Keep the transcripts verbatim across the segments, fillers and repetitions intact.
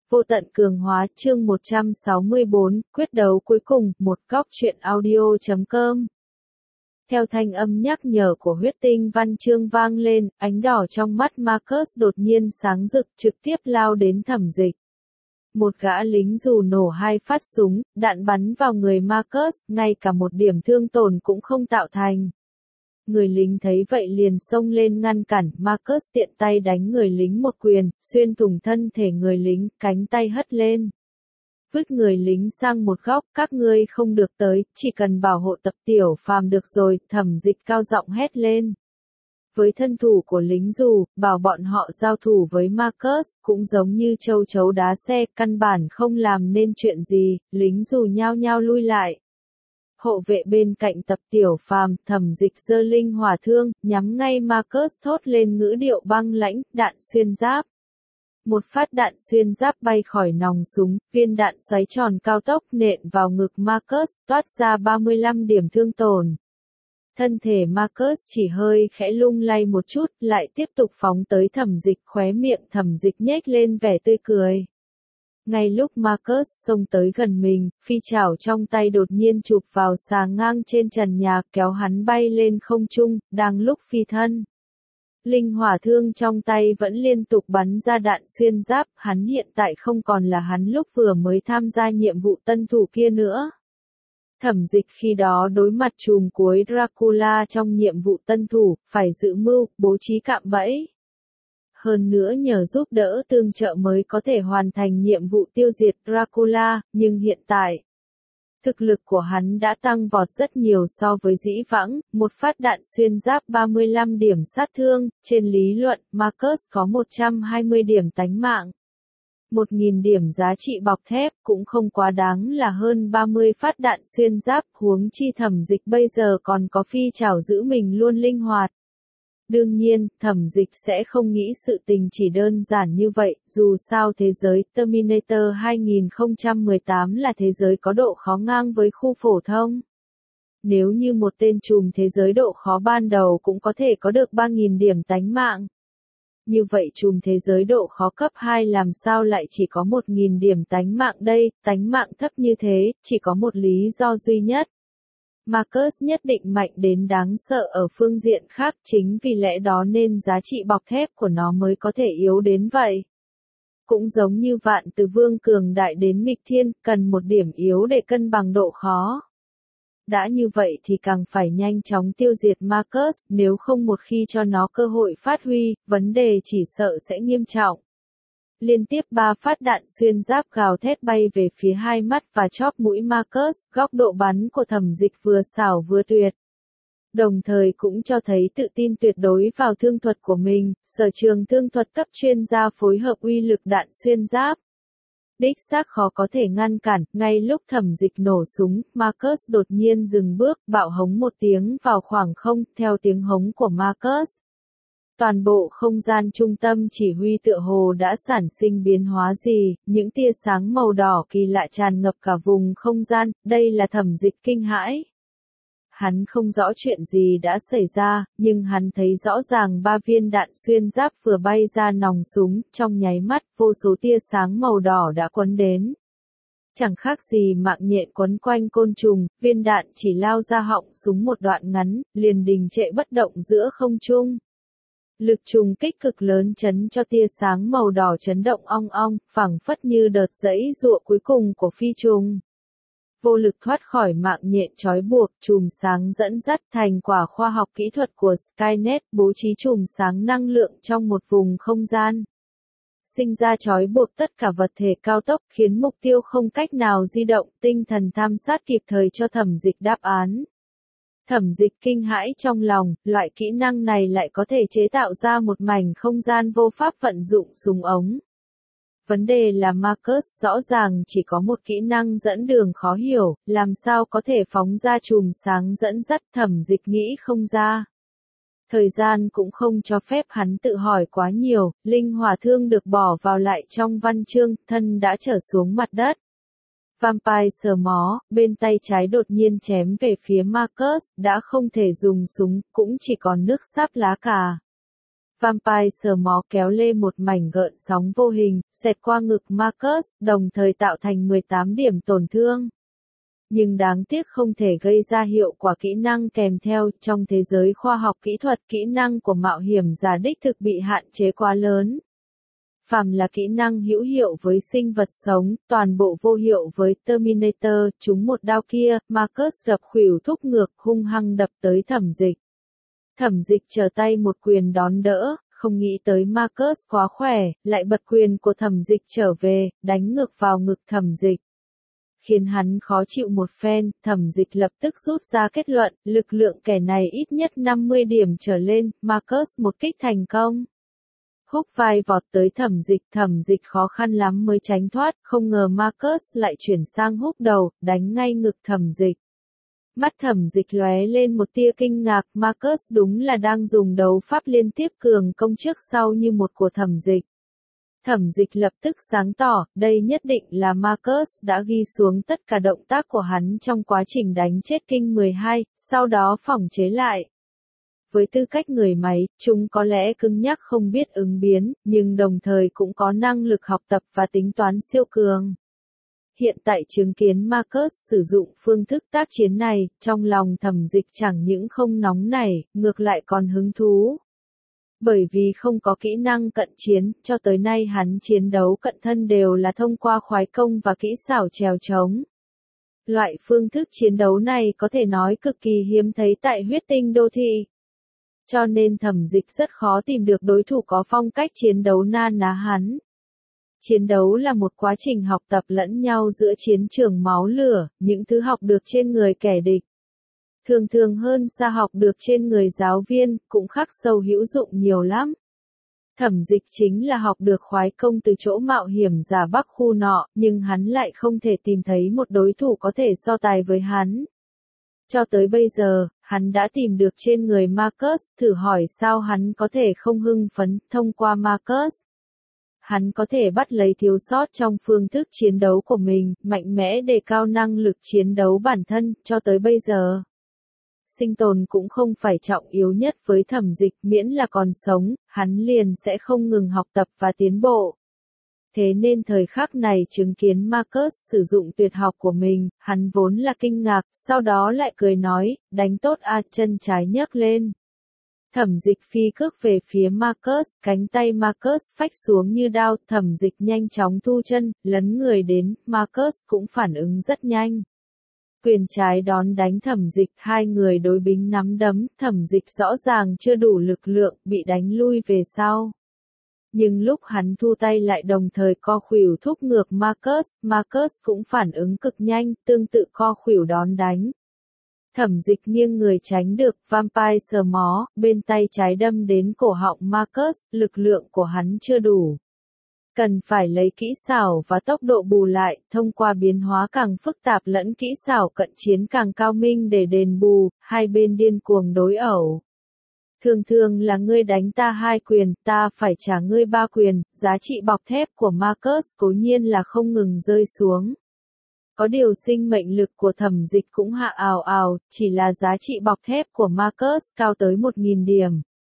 Vô tận cường hóa chương một trăm sáu mươi bốn, quyết đấu cuối cùng, một góc truyện audio chấm com. Theo thanh âm nhắc nhở của huyết tinh văn chương vang lên, ánh đỏ trong mắt Marcus đột nhiên sáng rực trực tiếp lao đến Thẩm Dịch. Một gã lính dù nổ hai phát súng, đạn bắn vào người Marcus, ngay cả một điểm thương tổn cũng không tạo thành. Người lính thấy vậy liền xông lên ngăn cản, Marcus tiện tay đánh người lính một quyền, xuyên thủng thân thể người lính, cánh tay hất lên. Vứt người lính sang một góc, các ngươi không được tới, chỉ cần bảo hộ Tập Tiểu Phàm được rồi, Thẩm Dịch cao giọng hét lên. Với thân thủ của lính dù, bảo bọn họ giao thủ với Marcus, cũng giống như châu chấu đá xe, căn bản không làm nên chuyện gì, lính dù nhao nhao lui lại. Hộ vệ bên cạnh Tập Tiểu Phàm, Thẩm Dịch giơ linh hỏa thương, nhắm ngay Marcus thốt lên ngữ điệu băng lãnh, đạn xuyên giáp. Một phát đạn xuyên giáp bay khỏi nòng súng, viên đạn xoáy tròn cao tốc nện vào ngực Marcus, toát ra ba mươi lăm điểm thương tổn. Thân thể Marcus chỉ hơi khẽ lung lay một chút, lại tiếp tục phóng tới Thẩm Dịch, khóe miệng Thẩm Dịch nhếch lên vẻ tươi cười. Ngay lúc Marcus xông tới gần mình, phi chảo trong tay đột nhiên chụp vào xà ngang trên trần nhà, kéo hắn bay lên không trung, đang lúc phi thân. Linh hỏa thương trong tay vẫn liên tục bắn ra đạn xuyên giáp, hắn hiện tại không còn là hắn lúc vừa mới tham gia nhiệm vụ tân thủ kia nữa. Thẩm Dịch khi đó đối mặt trùm cuối Dracula trong nhiệm vụ tân thủ, phải giữ mưu, bố trí cạm bẫy. Hơn nữa nhờ giúp đỡ tương trợ mới có thể hoàn thành nhiệm vụ tiêu diệt Dracula, nhưng hiện tại, thực lực của hắn đã tăng vọt rất nhiều so với dĩ vãng, một phát đạn xuyên giáp ba mươi lăm điểm sát thương, trên lý luận, Marcus có một trăm hai mươi điểm tánh mạng. một nghìn điểm giá trị bọc thép cũng không quá đáng là hơn ba mươi phát đạn xuyên giáp, huống chi Thẩm Dịch bây giờ còn có phi chảo giữ mình luôn linh hoạt. Đương nhiên, Thẩm Dịch sẽ không nghĩ sự tình chỉ đơn giản như vậy, dù sao thế giới Terminator hai không một tám là thế giới có độ khó ngang với khu phổ thông. Nếu như một tên trùm thế giới độ khó ban đầu cũng có thể có được ba nghìn điểm tánh mạng. Như vậy trùm thế giới độ khó cấp hai làm sao lại chỉ có một nghìn điểm tánh mạng đây, tánh mạng thấp như thế, chỉ có một lý do duy nhất. Marcus nhất định mạnh đến đáng sợ ở phương diện khác, chính vì lẽ đó nên giá trị bọc thép của nó mới có thể yếu đến vậy. Cũng giống như vạn từ vương cường đại đến nghịch thiên, cần một điểm yếu để cân bằng độ khó. Đã như vậy thì càng phải nhanh chóng tiêu diệt Marcus, nếu không một khi cho nó cơ hội phát huy, vấn đề chỉ sợ sẽ nghiêm trọng. Liên tiếp ba phát đạn xuyên giáp gào thét bay về phía hai mắt và chóp mũi Marcus, góc độ bắn của Thẩm Dịch vừa xảo vừa tuyệt. Đồng thời cũng cho thấy tự tin tuyệt đối vào thương thuật của mình, sở trường thương thuật cấp chuyên gia phối hợp uy lực đạn xuyên giáp. Đích xác khó có thể ngăn cản, ngay lúc Thẩm Dịch nổ súng, Marcus đột nhiên dừng bước, bạo hống một tiếng vào khoảng không, theo tiếng hống của Marcus. Toàn bộ không gian trung tâm chỉ huy tựa hồ đã sản sinh biến hóa gì, những tia sáng màu đỏ kỳ lạ tràn ngập cả vùng không gian, đây là Thẩm Dịch kinh hãi. Hắn không rõ chuyện gì đã xảy ra, nhưng hắn thấy rõ ràng ba viên đạn xuyên giáp vừa bay ra nòng súng, trong nháy mắt, vô số tia sáng màu đỏ đã quấn đến. Chẳng khác gì mạng nhện quấn quanh côn trùng, viên đạn chỉ lao ra họng súng một đoạn ngắn, liền đình trệ bất động giữa không trung. Lực trùng kích cực lớn chấn cho tia sáng màu đỏ chấn động ong ong, phảng phất như đợt giãy giụa cuối cùng của phi trùng. Vô lực thoát khỏi mạng nhện trói buộc, chùm sáng dẫn dắt thành quả khoa học kỹ thuật của Skynet, bố trí chùm sáng năng lượng trong một vùng không gian. Sinh ra trói buộc tất cả vật thể cao tốc khiến mục tiêu không cách nào di động, tinh thần tham sát kịp thời cho Thẩm Dịch đáp án. Thẩm Dịch kinh hãi trong lòng, loại kỹ năng này lại có thể chế tạo ra một mảnh không gian vô pháp vận dụng súng ống. Vấn đề là Marcus rõ ràng chỉ có một kỹ năng dẫn đường khó hiểu, làm sao có thể phóng ra chùm sáng dẫn dắt, Thẩm Dịch nghĩ không ra. Thời gian cũng không cho phép hắn tự hỏi quá nhiều, linh hỏa thương được bỏ vào lại trong văn chương, thân đã trở xuống mặt đất. Vampire sờ mó, bên tay trái đột nhiên chém về phía Marcus, đã không thể dùng súng, cũng chỉ còn nước sáp lá cà. Vampire sờ mó kéo lê một mảnh gợn sóng vô hình, xẹt qua ngực Marcus, đồng thời tạo thành mười tám điểm tổn thương. Nhưng đáng tiếc không thể gây ra hiệu quả kỹ năng kèm theo, trong thế giới khoa học kỹ thuật kỹ năng của mạo hiểm giả đích thực bị hạn chế quá lớn. Phàm là kỹ năng hữu hiệu với sinh vật sống, toàn bộ vô hiệu với Terminator, trúng một đao kia, Marcus gập khuỷu thúc ngược hung hăng đập tới Thẩm Dịch. Thẩm Dịch trở tay một quyền đón đỡ, không nghĩ tới Marcus quá khỏe, lại bật quyền của Thẩm Dịch trở về, đánh ngược vào ngực Thẩm Dịch. Khiến hắn khó chịu một phen, Thẩm Dịch lập tức rút ra kết luận, lực lượng kẻ này ít nhất năm mươi điểm trở lên, Marcus một kích thành công. Húc vai vọt tới Thẩm Dịch, Thẩm Dịch khó khăn lắm mới tránh thoát, không ngờ Marcus lại chuyển sang húc đầu, đánh ngay ngực Thẩm Dịch. Mắt Thẩm Dịch lóe lên một tia kinh ngạc, Marcus đúng là đang dùng đấu pháp liên tiếp cường công trước sau như một của Thẩm Dịch. Thẩm Dịch lập tức sáng tỏ, đây nhất định là Marcus đã ghi xuống tất cả động tác của hắn trong quá trình đánh chết Kinh mười hai, sau đó phỏng chế lại. Với tư cách người máy, chúng có lẽ cứng nhắc không biết ứng biến, nhưng đồng thời cũng có năng lực học tập và tính toán siêu cường. Hiện tại chứng kiến Marcus sử dụng phương thức tác chiến này, trong lòng Thẩm Dịch chẳng những không nóng nảy, ngược lại còn hứng thú. Bởi vì không có kỹ năng cận chiến, cho tới nay hắn chiến đấu cận thân đều là thông qua khoái công và kỹ xảo trèo trống. Loại phương thức chiến đấu này có thể nói cực kỳ hiếm thấy tại huyết tinh đô thị. Cho nên Thẩm Dịch rất khó tìm được đối thủ có phong cách chiến đấu na ná hắn. Chiến đấu là một quá trình học tập lẫn nhau giữa chiến trường máu lửa, những thứ học được trên người kẻ địch. Thường thường hơn xa học được trên người giáo viên, cũng khắc sâu hữu dụng nhiều lắm. Thẩm Dịch chính là học được khoái công từ chỗ mạo hiểm giả Bắc khu nọ, nhưng hắn lại không thể tìm thấy một đối thủ có thể so tài với hắn. Cho tới bây giờ, hắn đã tìm được trên người Marcus, thử hỏi sao hắn có thể không hưng phấn, thông qua Marcus. Hắn có thể bắt lấy thiếu sót trong phương thức chiến đấu của mình, mạnh mẽ đề cao năng lực chiến đấu bản thân, cho tới bây giờ. Sinh tồn cũng không phải trọng yếu nhất với Thẩm Dịch, miễn là còn sống, hắn liền sẽ không ngừng học tập và tiến bộ. Thế nên thời khắc này chứng kiến Marcus sử dụng tuyệt học của mình, hắn vốn là kinh ngạc, sau đó lại cười nói, đánh tốt a, chân trái nhấc lên. Thẩm Dịch phi cước về phía Marcus, cánh tay Marcus phách xuống như đao, Thẩm Dịch nhanh chóng thu chân, lấn người đến, Marcus cũng phản ứng rất nhanh. Quyền trái đón đánh Thẩm Dịch, hai người đối bính nắm đấm, Thẩm Dịch rõ ràng chưa đủ lực lượng, bị đánh lui về sau. Nhưng lúc hắn thu tay lại đồng thời co khuỷu thúc ngược Marcus, Marcus cũng phản ứng cực nhanh, tương tự co khuỷu đón đánh. Thẩm Dịch nghiêng người tránh được, Vampire sờ mó, bên tay trái đâm đến cổ họng Marcus, lực lượng của hắn chưa đủ. Cần phải lấy kỹ xảo và tốc độ bù lại, thông qua biến hóa càng phức tạp lẫn kỹ xảo cận chiến càng cao minh để đền bù, hai bên điên cuồng đối ẩu. Thường thường là ngươi đánh ta hai quyền, ta phải trả ngươi ba quyền, giá trị bọc thép của Marcus cố nhiên là không ngừng rơi xuống. Có điều sinh mệnh lực của Thẩm Dịch cũng hạ ào ào, chỉ là giá trị bọc thép của Marcus cao tới một nghìn điểm.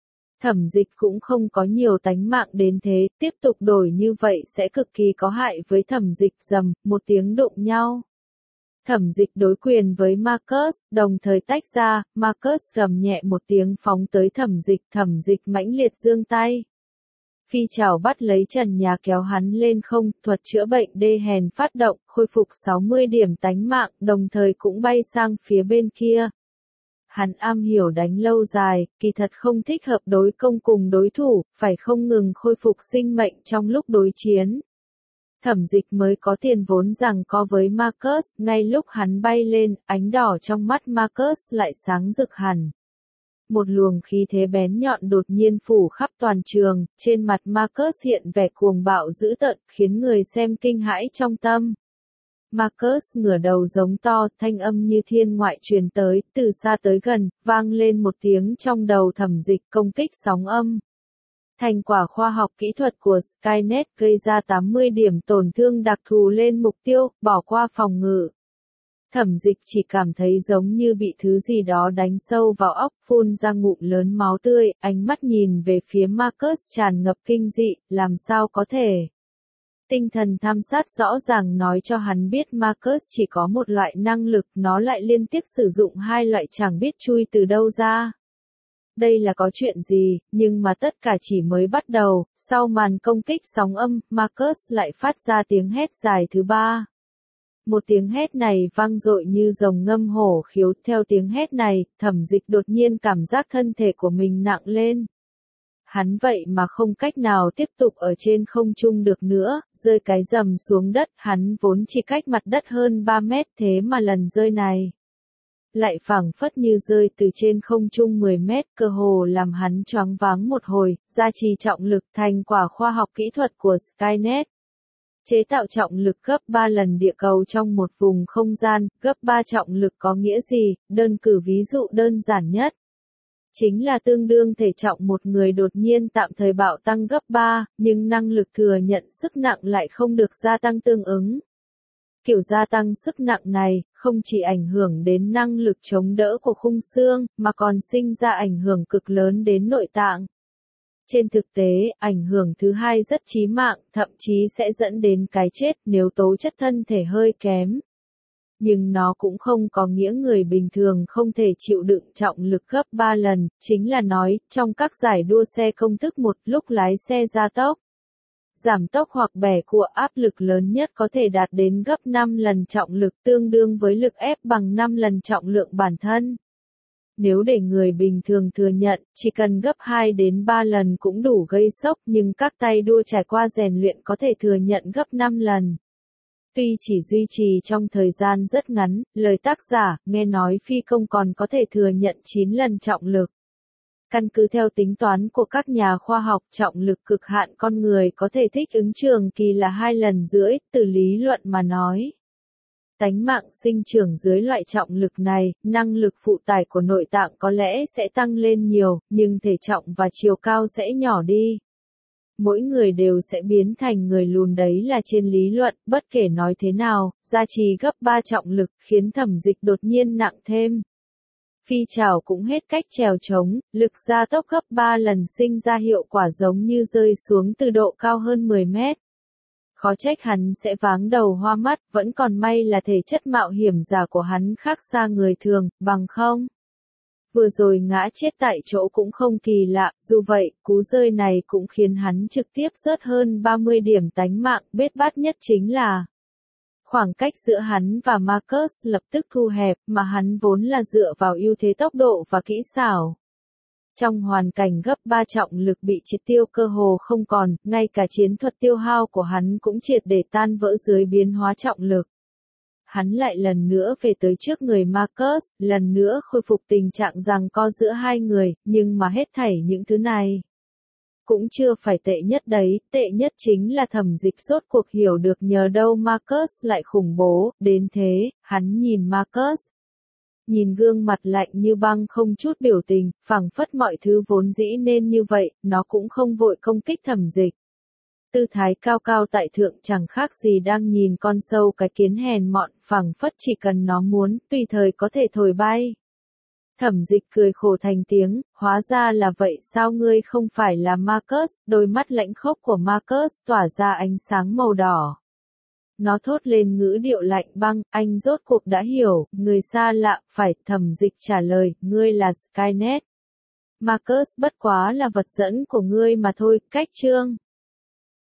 Thẩm Dịch cũng không có nhiều tánh mạng đến thế, tiếp tục đổi như vậy sẽ cực kỳ có hại với Thẩm Dịch. Rầm, một tiếng đụng nhau. Thẩm Dịch đối quyền với Marcus, đồng thời tách ra, Marcus gầm nhẹ một tiếng phóng tới Thẩm Dịch, Thẩm Dịch mãnh liệt giương tay. Phi chảo bắt lấy trần nhà kéo hắn lên không, thuật chữa bệnh đê hèn phát động, khôi phục sáu mươi điểm tánh mạng, đồng thời cũng bay sang phía bên kia. Hắn am hiểu đánh lâu dài, kỳ thật không thích hợp đối công cùng đối thủ, phải không ngừng khôi phục sinh mệnh trong lúc đối chiến. Thẩm Dịch mới có tiền vốn rằng co với Marcus, ngay lúc hắn bay lên, ánh đỏ trong mắt Marcus lại sáng rực hẳn. Một luồng khí thế bén nhọn đột nhiên phủ khắp toàn trường, trên mặt Marcus hiện vẻ cuồng bạo dữ tợn, khiến người xem kinh hãi trong tâm. Marcus ngửa đầu giống to, thanh âm như thiên ngoại truyền tới, từ xa tới gần, vang lên một tiếng trong đầu Thẩm Dịch, công kích sóng âm. Thành quả khoa học kỹ thuật của Skynet gây ra tám mươi điểm tổn thương đặc thù lên mục tiêu, bỏ qua phòng ngự. Thẩm Dịch chỉ cảm thấy giống như bị thứ gì đó đánh sâu vào óc, phun ra ngụm lớn máu tươi, ánh mắt nhìn về phía Marcus tràn ngập kinh dị, làm sao có thể. Tinh thần tham sát rõ ràng nói cho hắn biết Marcus chỉ có một loại năng lực, nó lại liên tiếp sử dụng hai loại chẳng biết chui từ đâu ra. Đây là có chuyện gì, nhưng mà tất cả chỉ mới bắt đầu, sau màn công kích sóng âm, Marcus lại phát ra tiếng hét dài thứ ba. Một tiếng hét này vang dội như rồng ngâm hổ khiếu, theo tiếng hét này, Thẩm Dịch đột nhiên cảm giác thân thể của mình nặng lên. Hắn vậy mà không cách nào tiếp tục ở trên không trung được nữa, rơi cái rầm xuống đất, hắn vốn chỉ cách mặt đất hơn ba mét, thế mà lần rơi này lại phảng phất như rơi từ trên không trung mười mét, cơ hồ làm hắn choáng váng một hồi, gia trì trọng lực thành quả khoa học kỹ thuật của Skynet. Chế tạo trọng lực gấp ba lần địa cầu trong một vùng không gian, gấp ba trọng lực có nghĩa gì, đơn cử ví dụ đơn giản nhất. Chính là tương đương thể trọng một người đột nhiên tạm thời bạo tăng gấp ba, nhưng năng lực thừa nhận sức nặng lại không được gia tăng tương ứng. Kiểu gia tăng sức nặng này, không chỉ ảnh hưởng đến năng lực chống đỡ của khung xương, mà còn sinh ra ảnh hưởng cực lớn đến nội tạng. Trên thực tế, ảnh hưởng thứ hai rất chí mạng, thậm chí sẽ dẫn đến cái chết nếu tố chất thân thể hơi kém. Nhưng nó cũng không có nghĩa người bình thường không thể chịu đựng trọng lực gấp ba lần, chính là nói, trong các giải đua xe công thức một lúc lái xe gia tốc, giảm tốc hoặc bẻ cua áp lực lớn nhất có thể đạt đến gấp năm lần trọng lực tương đương với lực ép bằng năm lần trọng lượng bản thân. Nếu để người bình thường thừa nhận, chỉ cần gấp hai đến ba lần cũng đủ gây sốc, nhưng các tay đua trải qua rèn luyện có thể thừa nhận gấp năm lần. Tuy chỉ duy trì trong thời gian rất ngắn, lời tác giả, nghe nói phi công còn có thể thừa nhận chín lần trọng lực. Căn cứ theo tính toán của các nhà khoa học, trọng lực cực hạn con người có thể thích ứng trường kỳ là hai lần rưỡi, từ lý luận mà nói. Tánh mạng sinh trưởng dưới loại trọng lực này, năng lực phụ tải của nội tạng có lẽ sẽ tăng lên nhiều, nhưng thể trọng và chiều cao sẽ nhỏ đi. Mỗi người đều sẽ biến thành người lùn, đấy là trên lý luận, bất kể nói thế nào, gia trì gấp ba trọng lực khiến Thẩm Dịch đột nhiên nặng thêm. Phi trảo cũng hết cách trèo trống, lực gia tốc gấp ba lần sinh ra hiệu quả giống như rơi xuống từ độ cao hơn mười mét. Khó trách hắn sẽ váng đầu hoa mắt, vẫn còn may là thể chất mạo hiểm giả của hắn khác xa người thường, bằng không. Vừa rồi ngã chết tại chỗ cũng không kỳ lạ, dù vậy, cú rơi này cũng khiến hắn trực tiếp rớt hơn ba mươi điểm tánh mạng, bết bát nhất chính là khoảng cách giữa hắn và Marcus lập tức thu hẹp, mà hắn vốn là dựa vào ưu thế tốc độ và kỹ xảo. Trong hoàn cảnh gấp ba trọng lực bị triệt tiêu cơ hồ không còn, ngay cả chiến thuật tiêu hao của hắn cũng triệt để tan vỡ dưới biến hóa trọng lực. Hắn lại lần nữa về tới trước người Marcus, lần nữa khôi phục tình trạng giằng co giữa hai người, nhưng mà hết thảy những thứ này cũng chưa phải tệ nhất đấy, tệ nhất chính là Thẩm Dịch rốt cuộc hiểu được nhờ đâu Marcus lại khủng bố, đến thế, hắn nhìn Marcus. Nhìn gương mặt lạnh như băng không chút biểu tình, phảng phất mọi thứ vốn dĩ nên như vậy, nó cũng không vội công kích Thẩm Dịch. Tư thái cao cao tại thượng chẳng khác gì đang nhìn con sâu cái kiến hèn mọn, phảng phất chỉ cần nó muốn, tùy thời có thể thổi bay. Thẩm Dịch cười khổ thành tiếng, hóa ra là vậy sao, ngươi không phải là Marcus, đôi mắt lãnh khốc của Marcus tỏa ra ánh sáng màu đỏ. Nó thốt lên ngữ điệu lạnh băng, anh rốt cuộc đã hiểu, người xa lạ, phải, Thẩm Dịch trả lời, ngươi là Skynet. Marcus bất quá là vật dẫn của ngươi mà thôi, cách chương.